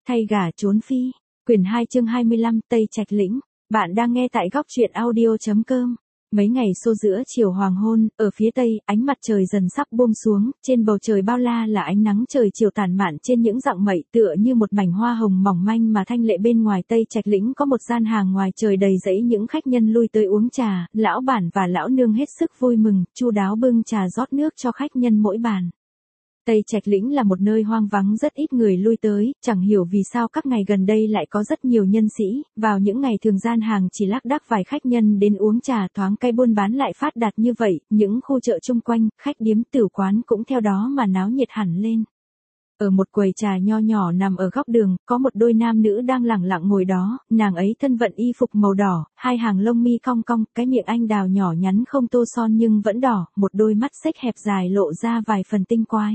Thay gả trốn phi. Quyển 2 chương 25 Tây Trạch Lĩnh. Bạn đang nghe tại góc truyện audio.com. Mấy ngày xô giữa chiều hoàng hôn, ở phía tây, ánh mặt trời dần sắp buông xuống, trên bầu trời bao la là ánh nắng trời chiều tản mạn trên những rặng mây tựa như một mảnh hoa hồng mỏng manh mà thanh lệ. Bên ngoài Tây Trạch Lĩnh có một gian hàng ngoài trời đầy rẫy những khách nhân lui tới uống trà, lão bản và lão nương hết sức vui mừng, chu đáo bưng trà rót nước cho khách nhân mỗi bàn. Tây Trạch Lĩnh là một nơi hoang vắng rất ít người lui tới, chẳng hiểu vì sao các ngày gần đây lại có rất nhiều nhân sĩ, vào những ngày thường gian hàng chỉ lác đác vài khách nhân đến uống trà, thoáng cái buôn bán lại phát đạt như vậy, những khu chợ chung quanh, khách điếm tử quán cũng theo đó mà náo nhiệt hẳn lên. Ở một quầy trà nho nhỏ nằm ở góc đường, có một đôi nam nữ đang lẳng lặng ngồi đó, nàng ấy thân vận y phục màu đỏ, hai hàng lông mi cong cong, cái miệng anh đào nhỏ nhắn không tô son nhưng vẫn đỏ, một đôi mắt xếch hẹp dài lộ ra vài phần tinh quái.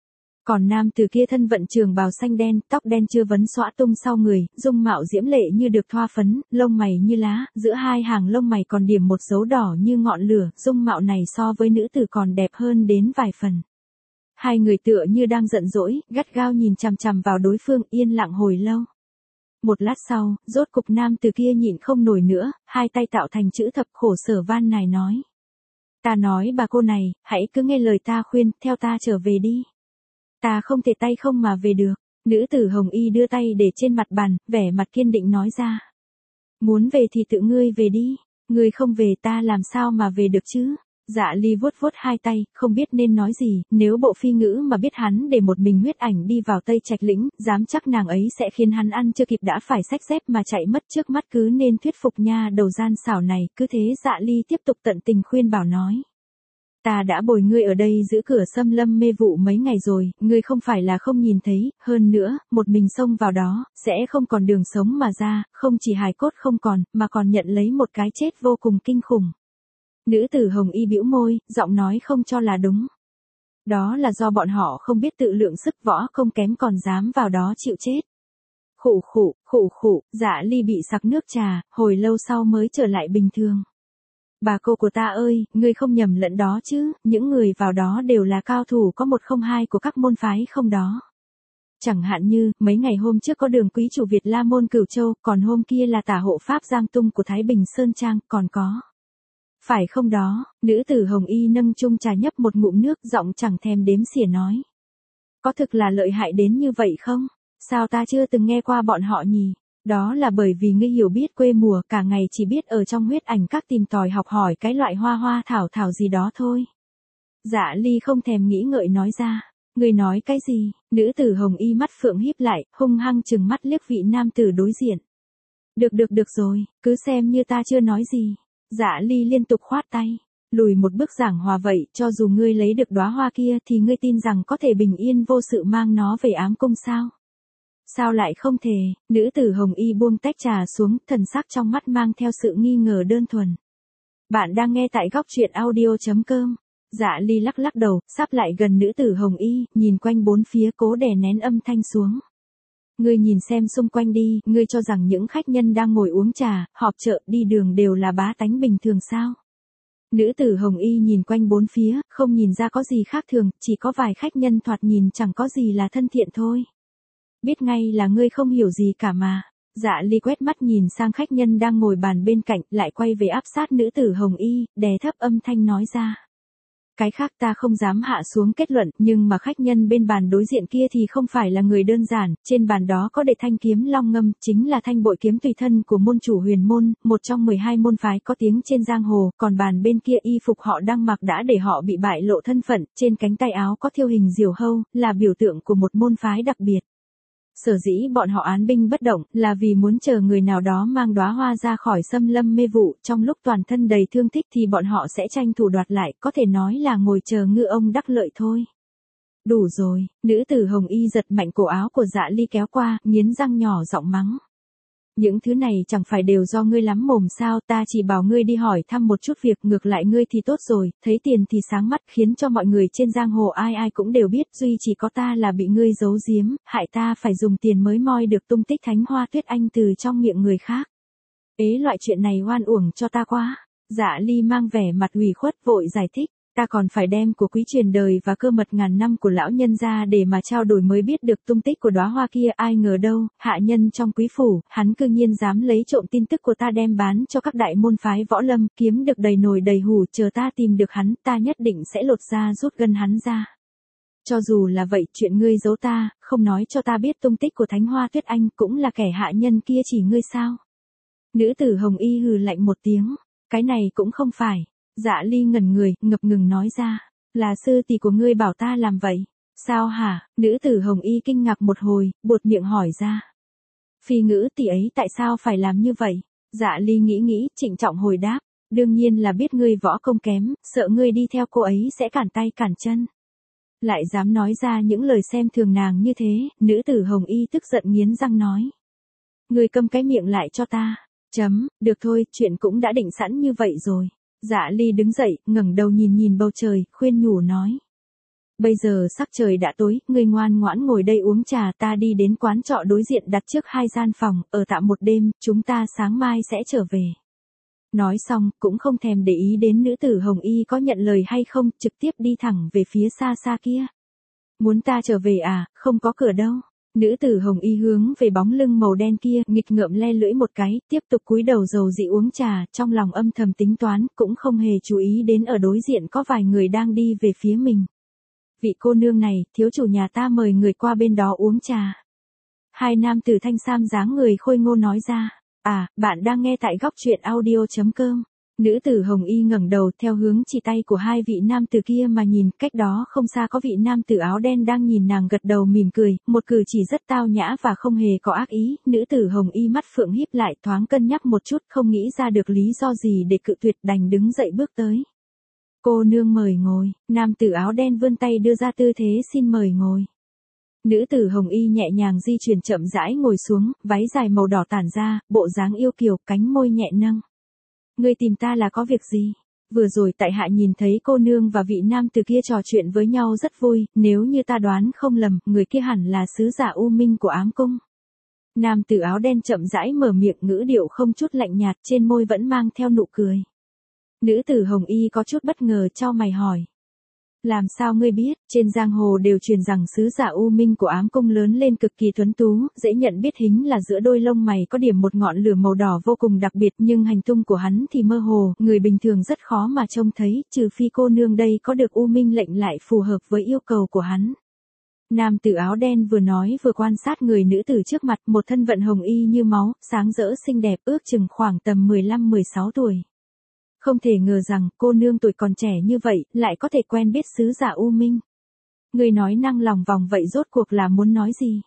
Còn nam từ kia thân vận trường bào xanh đen, tóc đen chưa vấn xõa tung sau người, dung mạo diễm lệ như được thoa phấn, lông mày như lá, giữa hai hàng lông mày còn điểm một dấu đỏ như ngọn lửa, dung mạo này so với nữ tử còn đẹp hơn đến vài phần. Hai người tựa như đang giận dỗi, gắt gao nhìn chằm chằm vào đối phương, yên lặng hồi lâu. Một lát sau, rốt cục nam từ kia nhịn không nổi nữa, hai tay tạo thành chữ thập khổ sở van nài nói. Ta nói bà cô này, hãy cứ nghe lời ta khuyên, theo ta trở về đi. Ta không thể tay không mà về được. Nữ tử hồng y đưa tay để trên mặt bàn, vẻ mặt kiên định nói ra. Muốn về thì tự ngươi về đi, ngươi không về ta làm sao mà về được chứ. Dạ Ly vuốt vuốt hai tay, không biết nên nói gì, nếu bộ phi ngữ mà biết hắn để một mình huyết ảnh đi vào Tây Trạch Lĩnh, dám chắc nàng ấy sẽ khiến hắn ăn chưa kịp đã phải xách dép mà chạy mất trước mắt, cứ nên thuyết phục nha đầu gian xảo này. Cứ thế Dạ Ly tiếp tục tận tình khuyên bảo nói. Ta đã bồi ngươi ở đây giữ cửa xâm lâm mê vụ mấy ngày rồi, ngươi không phải là không nhìn thấy, hơn nữa, một mình xông vào đó, sẽ không còn đường sống mà ra, không chỉ hài cốt không còn, mà còn nhận lấy một cái chết vô cùng kinh khủng. Nữ tử hồng y bĩu môi, giọng nói không cho là đúng. Đó là do bọn họ không biết tự lượng sức, võ không kém còn dám vào đó chịu chết. Khụ, Dạ Ly bị sặc nước trà, hồi lâu sau mới trở lại bình thường. Bà cô của ta ơi, ngươi không nhầm lẫn đó chứ, những người vào đó đều là cao thủ có một không hai của các môn phái không đó. Chẳng hạn như, mấy ngày hôm trước có Đường quý chủ Việt La môn Cửu Châu, còn hôm kia là tả hộ pháp Giang Tung của Thái Bình Sơn Trang, còn có. Phải không đó, nữ tử hồng y nâng chung trà nhấp một ngụm nước, giọng chẳng thèm đếm xỉa nói. Có thực là lợi hại đến như vậy không? Sao ta chưa từng nghe qua bọn họ nhỉ? Đó là bởi vì ngươi hiểu biết quê mùa, cả ngày chỉ biết ở trong huyết ảnh các tìm tòi học hỏi cái loại hoa thảo gì đó thôi. Dạ Ly không thèm nghĩ ngợi nói ra. Ngươi nói cái gì? Nữ tử hồng y mắt phượng híp lại, hung hăng trừng mắt liếc vị nam tử đối diện. Được rồi, cứ xem như ta chưa nói gì. Dạ Ly liên tục khoát tay. Lùi một bước giảng hòa vậy, cho dù ngươi lấy được đóa hoa kia thì ngươi tin rằng có thể bình yên vô sự mang nó về ám cung sao? Sao lại không thể? Nữ tử hồng y buông tách trà xuống, thần sắc trong mắt mang theo sự nghi ngờ đơn thuần. Bạn đang nghe tại góc truyện audio.com. Dạ Ly lắc đầu, sắp lại gần nữ tử hồng y, nhìn quanh bốn phía cố đè nén âm thanh xuống. Ngươi nhìn xem xung quanh đi, ngươi cho rằng những khách nhân đang ngồi uống trà, họp chợ, đi đường đều là bá tánh bình thường sao? Nữ tử hồng y nhìn quanh bốn phía, không nhìn ra có gì khác thường, chỉ có vài khách nhân thoạt nhìn chẳng có gì là thân thiện thôi. Biết ngay là ngươi không hiểu gì cả mà. Dạ Ly quét mắt nhìn sang khách nhân đang ngồi bàn bên cạnh, lại quay về áp sát nữ tử hồng y, đè thấp âm thanh nói ra. Cái khác ta không dám hạ xuống kết luận, nhưng mà khách nhân bên bàn đối diện kia thì không phải là người đơn giản, trên bàn đó có để thanh kiếm long ngâm, chính là thanh bội kiếm tùy thân của môn chủ Huyền môn, một trong 12 môn phái có tiếng trên giang hồ, còn bàn bên kia y phục họ đang mặc đã để họ bị bại lộ thân phận, trên cánh tay áo có thêu hình diều hâu, là biểu tượng của một môn phái đặc biệt. Sở dĩ bọn họ án binh bất động, là vì muốn chờ người nào đó mang đóa hoa ra khỏi xâm lâm mê vụ, trong lúc toàn thân đầy thương tích thì bọn họ sẽ tranh thủ đoạt lại, có thể nói là ngồi chờ ngư ông đắc lợi thôi. Đủ rồi, nữ tử hồng y giật mạnh cổ áo của Dạ Ly kéo qua, nghiến răng nhỏ giọng mắng. Những thứ này chẳng phải đều do ngươi lắm mồm sao, ta chỉ bảo ngươi đi hỏi thăm một chút việc, ngược lại ngươi thì tốt rồi, thấy tiền thì sáng mắt, khiến cho mọi người trên giang hồ ai ai cũng đều biết, duy chỉ có ta là bị ngươi giấu giếm, hại ta phải dùng tiền mới moi được tung tích Thánh Hoa Tuyết Anh từ trong miệng người khác. Loại chuyện này oan uổng cho ta quá. Dạ Ly mang vẻ mặt ủy khuất vội giải thích. Ta còn phải đem của quý truyền đời và cơ mật ngàn năm của lão nhân ra để mà trao đổi mới biết được tung tích của đóa hoa kia. Ai ngờ đâu, hạ nhân trong quý phủ, hắn cư nhiên dám lấy trộm tin tức của ta đem bán cho các đại môn phái võ lâm, kiếm được đầy nồi đầy hủ. Chờ ta tìm được hắn, ta nhất định sẽ lột da rút gân hắn ra. Cho dù là vậy, chuyện ngươi giấu ta, không nói cho ta biết tung tích của Thánh Hoa Tuyết Anh, cũng là kẻ hạ nhân kia chỉ ngươi sao? Nữ tử Hồng Y hừ lạnh một tiếng, cái này cũng không phải. Dạ Ly ngẩn người, ngập ngừng nói ra, là sư tỷ của ngươi bảo ta làm vậy. Sao hả? Nữ tử Hồng Y kinh ngạc một hồi, buột miệng hỏi ra. Phi ngữ tỷ ấy tại sao phải làm như vậy? Dạ Ly nghĩ, trịnh trọng hồi đáp, đương nhiên là biết ngươi võ công kém, sợ ngươi đi theo cô ấy sẽ cản tay cản chân. Lại dám nói ra những lời xem thường nàng như thế, nữ tử Hồng Y tức giận nghiến răng nói. Ngươi câm cái miệng lại cho ta. Được thôi, chuyện cũng đã định sẵn như vậy rồi. Dạ Ly đứng dậy, ngẩng đầu nhìn bầu trời, khuyên nhủ nói. Bây giờ sắc trời đã tối, ngươi ngoan ngoãn ngồi đây uống trà, ta đi đến quán trọ đối diện đặt trước 2 gian phòng, ở tạm một đêm, chúng ta sáng mai sẽ trở về. Nói xong, cũng không thèm để ý đến nữ tử Hồng Y có nhận lời hay không, trực tiếp đi thẳng về phía xa xa kia. Muốn ta trở về à, không có cửa đâu. Nữ tử Hồng Y hướng về bóng lưng màu đen kia, nghịch ngợm le lưỡi một cái, tiếp tục cúi đầu dầu dị uống trà, trong lòng âm thầm tính toán, cũng không hề chú ý đến ở đối diện có vài người đang đi về phía mình. Vị cô nương này, thiếu chủ nhà ta mời người qua bên đó uống trà. 2 nam tử thanh sam dáng người khôi ngô nói ra. À, bạn đang nghe tại góc truyện audio.com. Nữ tử Hồng Y ngẩng đầu theo hướng chỉ tay của 2 vị nam tử kia mà nhìn, cách đó không xa có vị nam tử áo đen đang nhìn nàng gật đầu mỉm cười, một cử chỉ rất tao nhã và không hề có ác ý. Nữ tử Hồng Y mắt phượng híp lại, thoáng cân nhắc một chút, không nghĩ ra được lý do gì để cự tuyệt, đành đứng dậy bước tới. Cô nương mời ngồi. Nam tử áo đen vươn tay đưa ra tư thế xin mời ngồi. Nữ tử Hồng Y nhẹ nhàng di chuyển chậm rãi ngồi xuống, váy dài màu đỏ tản ra, bộ dáng yêu kiều, cánh môi nhẹ nâng. Ngươi tìm ta là có việc gì? Vừa rồi tại hạ nhìn thấy cô nương và vị nam tử kia trò chuyện với nhau rất vui, nếu như ta đoán không lầm, người kia hẳn là sứ giả U Minh của Ám Cung. Nam tử áo đen chậm rãi mở miệng, ngữ điệu không chút lạnh nhạt, trên môi vẫn mang theo nụ cười. Nữ tử Hồng Y có chút bất ngờ chau mày hỏi. Làm sao ngươi biết? Trên giang hồ đều truyền rằng sứ giả U Minh của Ám Cung lớn lên cực kỳ tuấn tú, dễ nhận biết hình là giữa đôi lông mày có điểm một ngọn lửa màu đỏ vô cùng đặc biệt, nhưng hành tung của hắn thì mơ hồ, người bình thường rất khó mà trông thấy, trừ phi cô nương đây có được U Minh lệnh lại phù hợp với yêu cầu của hắn. Nam tử áo đen vừa nói vừa quan sát người nữ tử trước mặt, một thân vận hồng y như máu, sáng rỡ xinh đẹp, ước chừng khoảng tầm 15-16 tuổi. Không thể ngờ rằng cô nương tuổi còn trẻ như vậy lại có thể quen biết sứ giả U Minh. Người nói năng lòng vòng vậy rốt cuộc là muốn nói gì?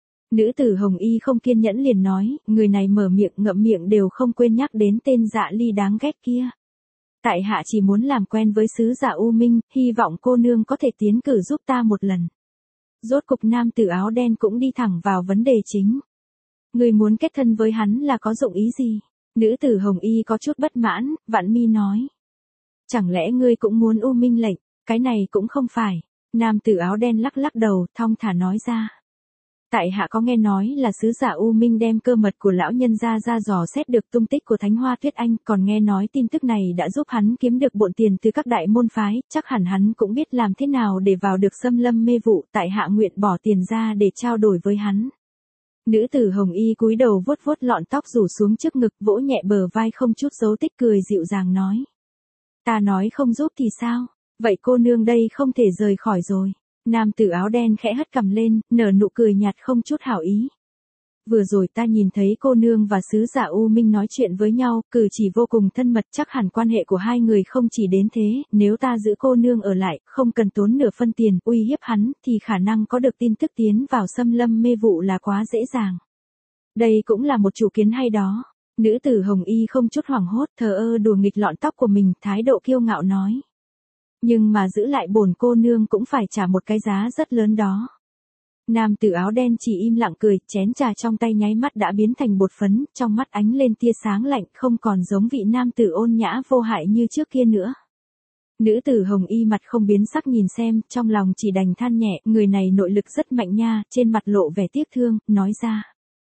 Nữ tử Hồng Y không kiên nhẫn liền nói, người này mở miệng ngậm miệng đều không quên nhắc đến tên Dạ Ly đáng ghét kia. Tại hạ chỉ muốn làm quen với sứ giả U Minh, hy vọng cô nương có thể tiến cử giúp ta một lần. Rốt cục nam tử áo đen cũng đi thẳng vào vấn đề chính. Người muốn kết thân với hắn là có dụng ý gì? Nữ tử Hồng Y có chút bất mãn, vặn mi nói. Chẳng lẽ ngươi cũng muốn U Minh lệnh? Cái này cũng không phải. Nam tử áo đen lắc lắc đầu, thong thả nói ra. Tại hạ có nghe nói là sứ giả U Minh đem cơ mật của lão nhân ra dò xét được tung tích của Thánh Hoa Tuyết Anh, còn nghe nói tin tức này đã giúp hắn kiếm được bộn tiền từ các đại môn phái, chắc hẳn hắn cũng biết làm thế nào để vào được xâm lâm mê vụ, tại hạ nguyện bỏ tiền ra để trao đổi với hắn. Nữ tử Hồng Y cúi đầu vuốt vuốt lọn tóc rủ xuống trước ngực, vỗ nhẹ bờ vai không chút giấu tích, cười dịu dàng nói. Ta nói không giúp thì sao? Vậy cô nương đây không thể rời khỏi rồi. Nam tử áo đen khẽ hất cằm lên, nở nụ cười nhạt không chút hảo ý. Vừa rồi ta nhìn thấy cô nương và sứ giả U Minh nói chuyện với nhau, cử chỉ vô cùng thân mật, chắc hẳn quan hệ của hai người không chỉ đến thế, nếu ta giữ cô nương ở lại, không cần tốn nửa phân tiền, uy hiếp hắn, thì khả năng có được tin tức tiến vào xâm lâm mê vụ là quá dễ dàng. Đây cũng là một chủ kiến hay đó. Nữ tử Hồng Y không chút hoảng hốt, thờ ơ đùa nghịch lọn tóc của mình, thái độ kiêu ngạo nói. Nhưng mà giữ lại bổn cô nương cũng phải trả một cái giá rất lớn đó. Nam tử áo đen chỉ im lặng cười, chén trà trong tay nháy mắt đã biến thành bột phấn, trong mắt ánh lên tia sáng lạnh, không còn giống vị nam tử ôn nhã vô hại như trước kia nữa. Nữ tử Hồng Y mặt không biến sắc nhìn xem, trong lòng chỉ đành than nhẹ, người này nội lực rất mạnh nha, trên mặt lộ vẻ tiếc thương, nói ra.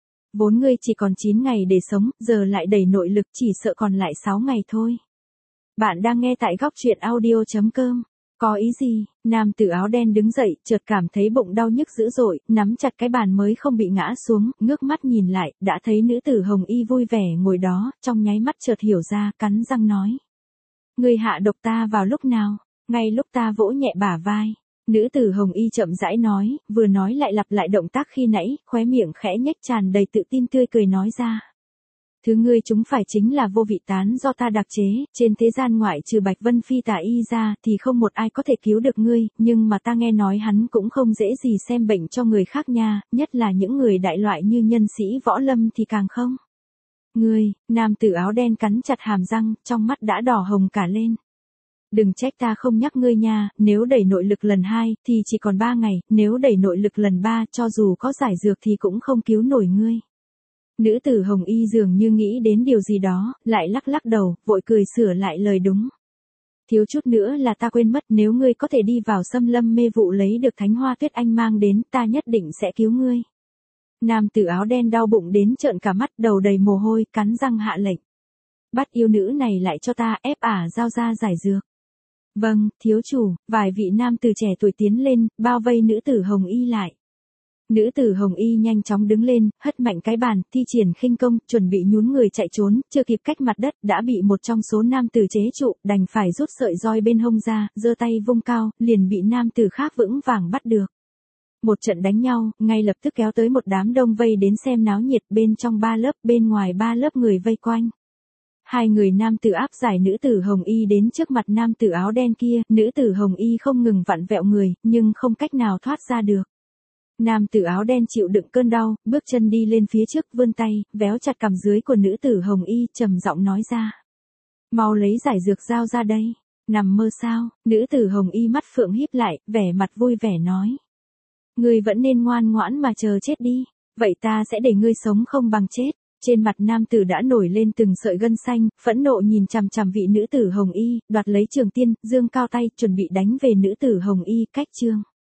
Vốn ngươi chỉ còn 9 ngày để sống, giờ lại đẩy nội lực chỉ sợ còn lại 6 ngày thôi. Bạn đang nghe tại góc truyện audio.com. Có ý gì? Nam tử áo đen đứng dậy, chợt cảm thấy bụng đau nhức dữ dội, nắm chặt cái bàn mới không bị ngã xuống, ngước mắt nhìn lại, đã thấy nữ tử hồng y vui vẻ ngồi đó, trong nháy mắt chợt hiểu ra, cắn răng nói. Ngươi hạ độc ta vào lúc nào? Ngay lúc ta vỗ nhẹ bả vai. Nữ tử hồng y chậm rãi nói, vừa nói lại lặp lại động tác khi nãy, khóe miệng khẽ nhếch tràn đầy tự tin tươi cười nói ra. Thứ ngươi chúng phải chính là vô vị tán do ta đặc chế, trên thế gian ngoại trừ Bạch Vân Phi tả y ra thì không một ai có thể cứu được ngươi, nhưng mà ta nghe nói hắn cũng không dễ gì xem bệnh cho người khác nha, nhất là những người đại loại như nhân sĩ võ lâm thì càng không. Ngươi, nam tử áo đen cắn chặt hàm răng, trong mắt đã đỏ hồng cả lên. Đừng trách ta không nhắc ngươi nha, nếu đẩy nội lực lần 2 thì chỉ còn 3 ngày, nếu đẩy nội lực lần 3 cho dù có giải dược thì cũng không cứu nổi ngươi. Nữ tử hồng y dường như nghĩ đến điều gì đó, lại lắc lắc đầu, vội cười sửa lại lời đúng. Thiếu chút nữa là ta quên mất, nếu ngươi có thể đi vào xâm lâm mê vụ lấy được thánh hoa tuyết anh mang đến, ta nhất định sẽ cứu ngươi. Nam tử áo đen đau bụng đến trợn cả mắt, đầu đầy mồ hôi, cắn răng hạ lệnh. Bắt yêu nữ này lại cho ta, ép giao ra giải dược. Vâng, thiếu chủ. Vài vị nam tử trẻ tuổi tiến lên, bao vây nữ tử hồng y lại. Nữ tử hồng y nhanh chóng đứng lên, hất mạnh cái bàn, thi triển khinh công, chuẩn bị nhún người chạy trốn, chưa kịp cách mặt đất, đã bị một trong số nam tử chế trụ, đành phải rút sợi roi bên hông ra, giơ tay vung cao, liền bị nam tử khác vững vàng bắt được. Một trận đánh nhau, ngay lập tức kéo tới một đám đông vây đến xem náo nhiệt, bên trong 3 lớp, bên ngoài 3 lớp người vây quanh. Hai người nam tử áp giải nữ tử hồng y đến trước mặt nam tử áo đen kia, nữ tử hồng y không ngừng vặn vẹo người, nhưng không cách nào thoát ra được. Nam tử áo đen chịu đựng cơn đau, bước chân đi lên phía trước, vươn tay, véo chặt cằm dưới của nữ tử hồng y, trầm giọng nói ra. Mau lấy giải dược dao ra đây. Nằm mơ sao? Nữ tử hồng y mắt phượng híp lại, vẻ mặt vui vẻ nói. Ngươi vẫn nên ngoan ngoãn mà chờ chết đi, vậy ta sẽ để ngươi sống không bằng chết. Trên mặt nam tử đã nổi lên từng sợi gân xanh, phẫn nộ nhìn chằm chằm vị nữ tử hồng y, đoạt lấy trường tiên, dương cao tay, chuẩn bị đánh về nữ tử hồng y, cách chương.